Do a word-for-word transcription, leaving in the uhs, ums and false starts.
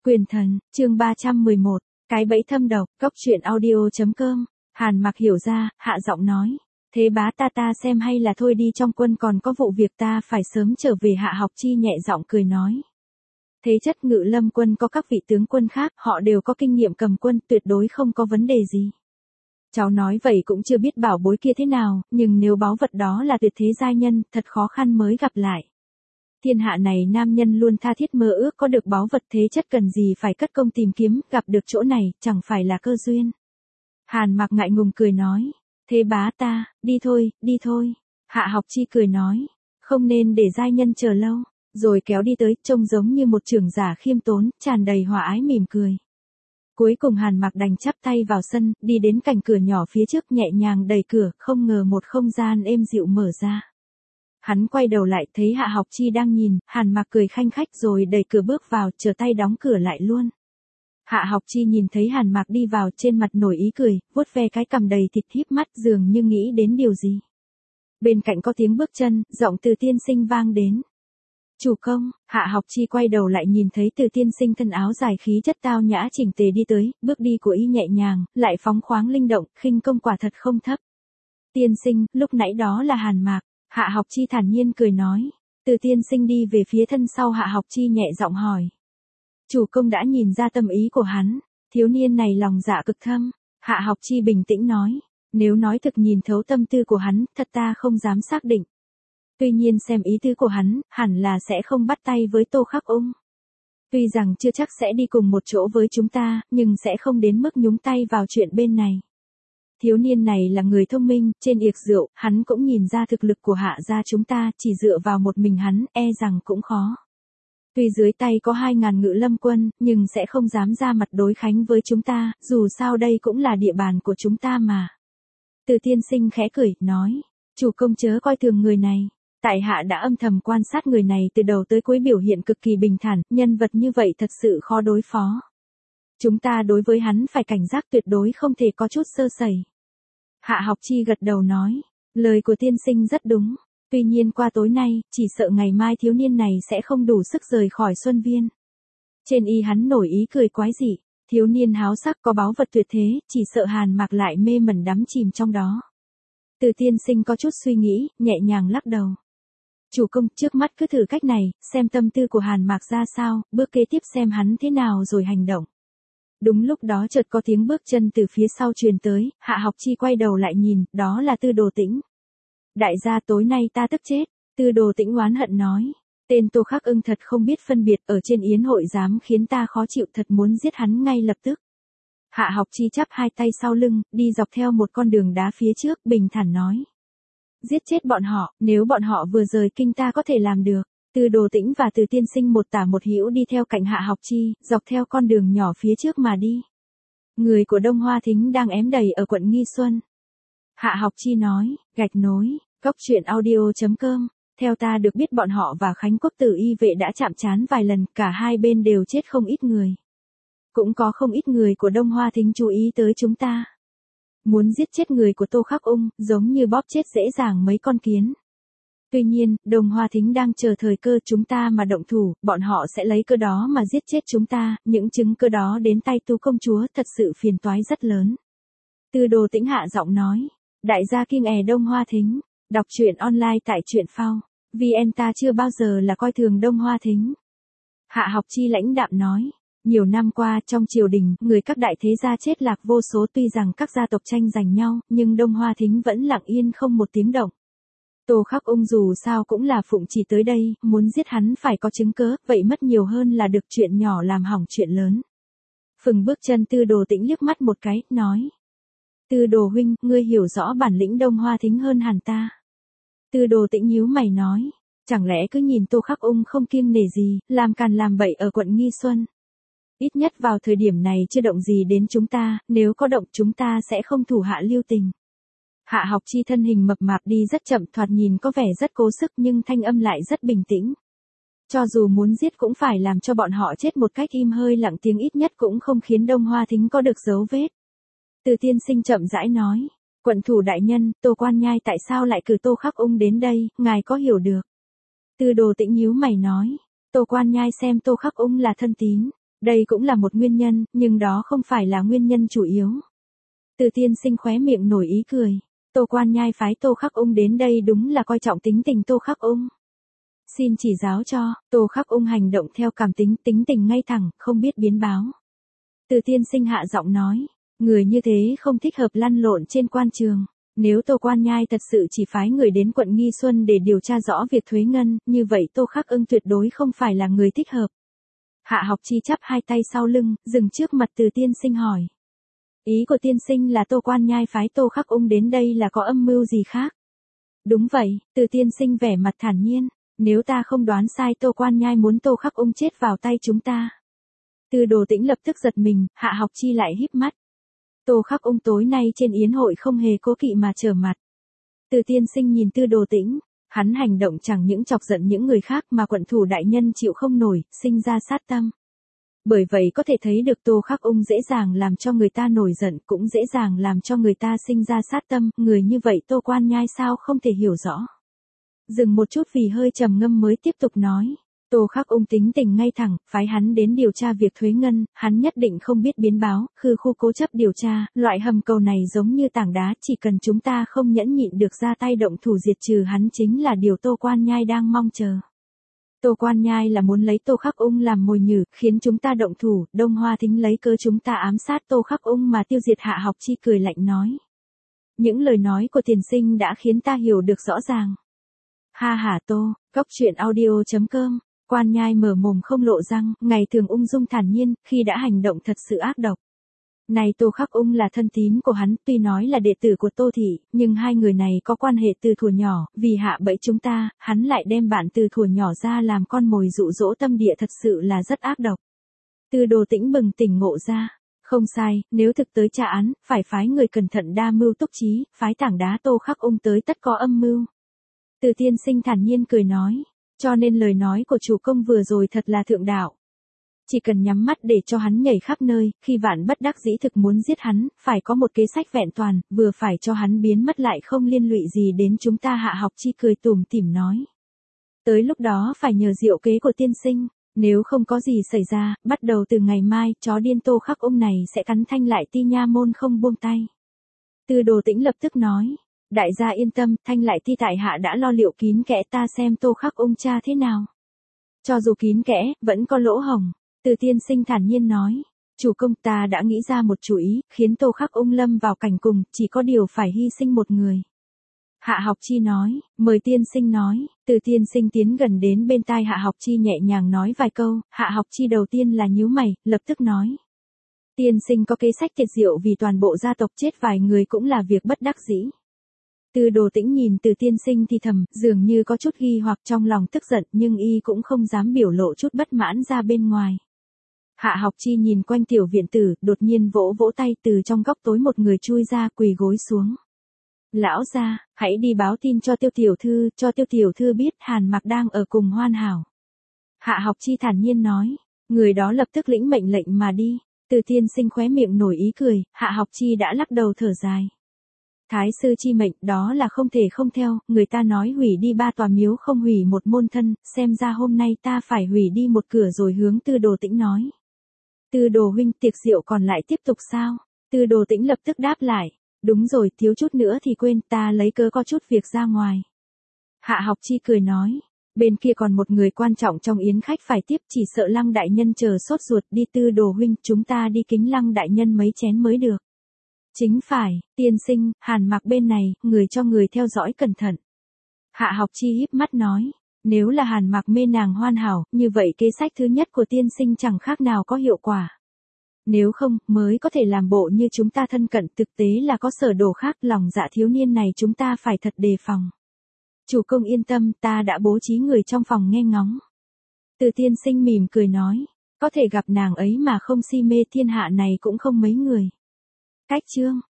Quyền thần, chương ba trăm mười một, cái bẫy thâm độc, cốc truyện audio chấm com. Hàn Mặc hiểu ra, hạ giọng nói. Thế bá ta ta xem hay là thôi đi, trong quân còn có vụ việc ta phải sớm trở về. Hạ Học Chi nhẹ giọng cười nói. Thế chất Ngự Lâm quân có các vị tướng quân khác, họ đều có kinh nghiệm cầm quân, tuyệt đối không có vấn đề gì. Cháu nói vậy cũng chưa biết bảo bối kia thế nào, nhưng nếu báu vật đó là tuyệt thế giai nhân, thật khó khăn mới gặp lại. Thiên hạ này nam nhân luôn tha thiết mơ ước có được báu vật, thế chất cần gì phải cất công tìm kiếm, gặp được chỗ này, chẳng phải là cơ duyên. Hàn Mặc ngại ngùng cười nói, thế bá ta, đi thôi, đi thôi. Hạ Học Chi cười nói, không nên để giai nhân chờ lâu, rồi kéo đi tới, trông giống như một trưởng giả khiêm tốn, tràn đầy hòa ái mỉm cười. Cuối cùng Hàn Mặc đành chắp tay vào sân, đi đến cạnh cửa nhỏ phía trước, nhẹ nhàng đẩy cửa, không ngờ một không gian êm dịu mở ra. Hắn quay đầu lại thấy Hạ Học Chi đang nhìn, Hàn Mặc cười khanh khách rồi đẩy cửa bước vào, trở tay đóng cửa lại luôn. Hạ Học Chi nhìn thấy Hàn Mặc đi vào, trên mặt nổi ý cười, vuốt ve cái cằm đầy thịt, híp mắt dường như nghĩ đến điều gì. Bên cạnh có tiếng bước chân, giọng Từ tiên sinh vang đến. Chủ công. Hạ Học Chi quay đầu lại nhìn thấy Từ tiên sinh thân áo dài khí chất tao nhã chỉnh tề đi tới, bước đi của y nhẹ nhàng, lại phóng khoáng linh động, khinh công quả thật không thấp. Tiên sinh, lúc nãy đó là Hàn Mặc. Hạ Học Chi thản nhiên cười nói. Từ tiên sinh đi về phía thân sau. Hạ Học Chi nhẹ giọng hỏi. Chủ công đã nhìn ra tâm ý của hắn, thiếu niên này lòng dạ cực thâm. Hạ Học Chi bình tĩnh nói. Nếu nói thực nhìn thấu tâm tư của hắn, thật ta không dám xác định. Tuy nhiên xem ý tứ của hắn, hẳn là sẽ không bắt tay với Tô Khắc Ung. Tuy rằng chưa chắc sẽ đi cùng một chỗ với chúng ta, nhưng sẽ không đến mức nhúng tay vào chuyện bên này. Thiếu niên này là người thông minh, trên yệc rượu, hắn cũng nhìn ra thực lực của Hạ gia chúng ta, chỉ dựa vào một mình hắn, e rằng cũng khó. Tuy dưới tay có hai ngàn Ngự Lâm quân, nhưng sẽ không dám ra mặt đối kháng với chúng ta, dù sao đây cũng là địa bàn của chúng ta mà. Từ tiên sinh khẽ cười, nói, chủ công chớ coi thường người này. Tại hạ đã âm thầm quan sát người này từ đầu tới cuối, biểu hiện cực kỳ bình thản, nhân vật như vậy thật sự khó đối phó. Chúng ta đối với hắn phải cảnh giác, tuyệt đối không thể có chút sơ sẩy. Hạ Học Chi gật đầu nói, lời của tiên sinh rất đúng. Tuy nhiên qua tối nay, chỉ sợ ngày mai thiếu niên này sẽ không đủ sức rời khỏi Xuân Viên. Trên y hắn nổi ý cười quái dị, thiếu niên háo sắc có báu vật tuyệt thế, chỉ sợ Hàn Mặc lại mê mẩn đắm chìm trong đó. Từ tiên sinh có chút suy nghĩ, nhẹ nhàng lắc đầu. Chủ công, trước mắt cứ thử cách này, xem tâm tư của Hàn Mặc ra sao, bước kế tiếp xem hắn thế nào rồi hành động. Đúng lúc đó chợt có tiếng bước chân từ phía sau truyền tới, Hạ Học Chi quay đầu lại nhìn, đó là Tư Đồ Tĩnh. Đại gia tối nay ta tức chết. Tư Đồ Tĩnh oán hận nói. Tên Tô Khắc Ưng thật không biết phân biệt, ở trên yến hội dám khiến ta khó chịu, thật muốn giết hắn ngay lập tức. Hạ Học Chi chắp hai tay sau lưng, đi dọc theo một con đường đá phía trước, bình thản nói. Giết chết bọn họ, nếu bọn họ vừa rời kinh ta có thể làm được. Tư Đồ Tĩnh và Từ tiên sinh một tả một hữu đi theo cạnh Hạ Học Chi, dọc theo con đường nhỏ phía trước mà đi. Người của Đông Hoa Thính đang ém đầy ở quận Nghi Xuân. Hạ Học Chi nói, gạch nối, cốc truyện audio chấm com. Theo ta được biết bọn họ và Khánh Quốc Tử y vệ đã chạm trán vài lần, cả hai bên đều chết không ít người. Cũng có không ít người của Đông Hoa Thính chú ý tới chúng ta. Muốn giết chết người của Tô Khắc Ung, giống như bóp chết dễ dàng mấy con kiến. Tuy nhiên, Đông Hoa Thính đang chờ thời cơ chúng ta mà động thủ, bọn họ sẽ lấy cơ đó mà giết chết chúng ta, những chứng cơ đó đến tay Tú công chúa thật sự phiền toái rất lớn. Tư Đồ Tĩnh hạ giọng nói, đại gia kinh è Đông Hoa Thính, đọc truyện online tại truyện phao, vê en ta chưa bao giờ là coi thường Đông Hoa Thính. Hạ Học Chi lãnh đạm nói. Nhiều năm qua trong triều đình, người các đại thế gia chết lạc vô số, tuy rằng các gia tộc tranh giành nhau, nhưng Đông Hoa Thính vẫn lặng yên không một tiếng động. Tô Khắc Ung dù sao cũng là phụng chỉ tới đây, muốn giết hắn phải có chứng cớ, vậy mất nhiều hơn là được chuyện nhỏ làm hỏng chuyện lớn. Phừng bước chân Tư Đồ Tĩnh liếc mắt một cái, nói. Tư Đồ huynh, ngươi hiểu rõ bản lĩnh Đông Hoa Thính hơn hẳn ta. Tư Đồ Tĩnh nhíu mày nói, chẳng lẽ cứ nhìn Tô Khắc Ung không kiêng nể gì, làm càn làm bậy ở quận Nghi Xuân. Ít nhất vào thời điểm này chưa động gì đến chúng ta, nếu có động chúng ta sẽ không thủ hạ lưu tình. Hạ Học Chi thân hình mập mạp đi rất chậm, thoạt nhìn có vẻ rất cố sức nhưng thanh âm lại rất bình tĩnh. Cho dù muốn giết cũng phải làm cho bọn họ chết một cách im hơi lặng tiếng, ít nhất cũng không khiến Đông Hoa Thính có được dấu vết. Từ tiên sinh chậm rãi nói, quận thủ đại nhân, Tô Quan Nhai tại sao lại cử Tô Khắc Ung đến đây, ngài có hiểu được? Tư Đồ Tĩnh nhíu mày nói, Tô Quan Nhai xem Tô Khắc Ung là thân tín. Đây cũng là một nguyên nhân, nhưng đó không phải là nguyên nhân chủ yếu. Từ tiên sinh khóe miệng nổi ý cười. Tô Quan Nhai phái Tô Khắc Ung đến đây đúng là coi trọng tính tình Tô Khắc Ung. Xin chỉ giáo cho, Tô Khắc Ung hành động theo cảm tính, tính tình ngay thẳng, không biết biến báo. Từ tiên sinh hạ giọng nói, người như thế không thích hợp lăn lộn trên quan trường. Nếu Tô Quan Nhai thật sự chỉ phái người đến quận Nghi Xuân để điều tra rõ việc thuế ngân, như vậy Tô Khắc Ung tuyệt đối không phải là người thích hợp. Hạ Học Chi chắp hai tay sau lưng, dừng trước mặt Từ tiên sinh hỏi. Ý của tiên sinh là Tô Quan Nhai phái Tô Khắc Ung đến đây là có âm mưu gì khác? Đúng vậy, Từ tiên sinh vẻ mặt thản nhiên. Nếu ta không đoán sai Tô Quan Nhai muốn Tô Khắc Ung chết vào tay chúng ta. Từ Đồ Tĩnh lập tức giật mình, Hạ Học Chi lại híp mắt. Tô Khắc Ung tối nay trên yến hội không hề cố kỵ mà trở mặt. Từ tiên sinh nhìn Tư Đồ Tĩnh, hắn hành động chẳng những chọc giận những người khác mà quận thủ đại nhân chịu không nổi, sinh ra sát tâm. Bởi vậy có thể thấy được Tô Khắc Ung dễ dàng làm cho người ta nổi giận, cũng dễ dàng làm cho người ta sinh ra sát tâm, người như vậy Tô Quan Nhai sao không thể hiểu rõ. Dừng một chút vì hơi trầm ngâm mới tiếp tục nói. Tô Khắc Ung tính tình ngay thẳng, phái hắn đến điều tra việc thuế ngân, hắn nhất định không biết biến báo, khư khu cố chấp điều tra, loại hầm cầu này giống như tảng đá, chỉ cần chúng ta không nhẫn nhịn được ra tay động thủ diệt trừ hắn chính là điều Tô Quan Nhai đang mong chờ. Tô Quan Nhai là muốn lấy Tô Khắc Ung làm mồi nhử, khiến chúng ta động thủ, Đông Hoa Thính lấy cớ chúng ta ám sát Tô Khắc Ung mà tiêu diệt. Hạ Học Chi cười lạnh nói. Những lời nói của tiền sinh đã khiến ta hiểu được rõ ràng. Ha hả Tô, góc truyện audio chấm com. Quan Nhai mở mồm không lộ răng, ngày thường ung dung thản nhiên, khi đã hành động thật sự ác độc. Này Tô Khắc Ung là thân tín của hắn, tuy nói là đệ tử của Tô Thị, nhưng hai người này có quan hệ từ thuở nhỏ, vì hạ bẫy chúng ta, hắn lại đem bạn từ thuở nhỏ ra làm con mồi dụ dỗ tâm địa, thật sự là rất ác độc. Từ Đồ Tĩnh bừng tỉnh ngộ ra. Không sai, nếu thực tới tra án, phải phái người cẩn thận đa mưu túc trí, phái tảng đá Tô Khắc Ung tới tất có âm mưu. Từ tiên sinh thản nhiên cười nói. Cho nên lời nói của chủ công vừa rồi thật là thượng đạo. Chỉ cần nhắm mắt để cho hắn nhảy khắp nơi, khi vạn bất đắc dĩ thực muốn giết hắn, phải có một kế sách vẹn toàn, vừa phải cho hắn biến mất lại không liên lụy gì đến chúng ta. Hạ Học Chi cười tủm tỉm nói. Tới lúc đó phải nhờ diệu kế của tiên sinh, nếu không có gì xảy ra, bắt đầu từ ngày mai, chó điên Tô Khắc Ung này sẽ cắn Thanh Lại Ti nha môn không buông tay. Từ Đồ Tĩnh lập tức nói. Đại gia yên tâm, Thanh Lại Ti tại hạ đã lo liệu kín kẽ, ta xem Tô Khắc Ung cha thế nào. Cho dù kín kẽ, vẫn có lỗ hổng. Từ tiên sinh thản nhiên nói. Chủ công, ta đã nghĩ ra một chủ ý, khiến Tô Khắc Ung lâm vào cảnh cùng, chỉ có điều phải hy sinh một người. Hạ Học Chi nói, mời tiên sinh nói. Từ tiên sinh tiến gần đến bên tai Hạ Học Chi nhẹ nhàng nói vài câu, Hạ Học Chi đầu tiên là nhíu mày, lập tức nói. Tiên sinh có kế sách tuyệt diệu, vì toàn bộ gia tộc chết vài người cũng là việc bất đắc dĩ. Từ Đồ Tĩnh nhìn Từ tiên sinh thì thầm, dường như có chút nghi hoặc trong lòng tức giận, nhưng y cũng không dám biểu lộ chút bất mãn ra bên ngoài. Hạ Học Chi nhìn quanh tiểu viện tử, đột nhiên vỗ vỗ tay, từ trong góc tối một người chui ra, quỳ gối xuống. Lão gia, hãy đi báo tin cho Tiêu tiểu thư, cho Tiêu tiểu thư biết Hàn Mặc đang ở cùng Hoàn Hảo. Hạ Học Chi thản nhiên nói, người đó lập tức lĩnh mệnh lệnh mà đi. Từ tiên sinh khóe miệng nổi ý cười, Hạ Học Chi đã lắc đầu thở dài. Thái sư chi mệnh, đó là không thể không theo, người ta nói hủy đi ba tòa miếu không hủy một môn thân, xem ra hôm nay ta phải hủy đi một cửa rồi. Hướng Tư Đồ Tĩnh nói. Tư Đồ huynh, tiệc rượu còn lại tiếp tục sao? Tư Đồ Tĩnh lập tức đáp lại. Đúng rồi, thiếu chút nữa thì quên, ta lấy cớ có chút việc ra ngoài. Hạ Học Chi cười nói. Bên kia còn một người quan trọng trong yến khách phải tiếp, chỉ sợ Lăng đại nhân chờ sốt ruột. Đi Tư Đồ huynh, chúng ta đi kính Lăng đại nhân mấy chén mới được. Chính phải, tiên sinh, Hàn Mặc bên này, người cho người theo dõi cẩn thận. Hạ Học Chi híp mắt nói, nếu là Hàn Mặc mê nàng Hoàn Hảo, như vậy kế sách thứ nhất của tiên sinh chẳng khác nào có hiệu quả. Nếu không, mới có thể làm bộ như chúng ta thân cận, thực tế là có sở đồ khác, lòng dạ thiếu niên này chúng ta phải thật đề phòng. Chủ công yên tâm, ta đã bố trí người trong phòng nghe ngóng. Từ tiên sinh mỉm cười nói, có thể gặp nàng ấy mà không si mê thiên hạ này cũng không mấy người. Cách chương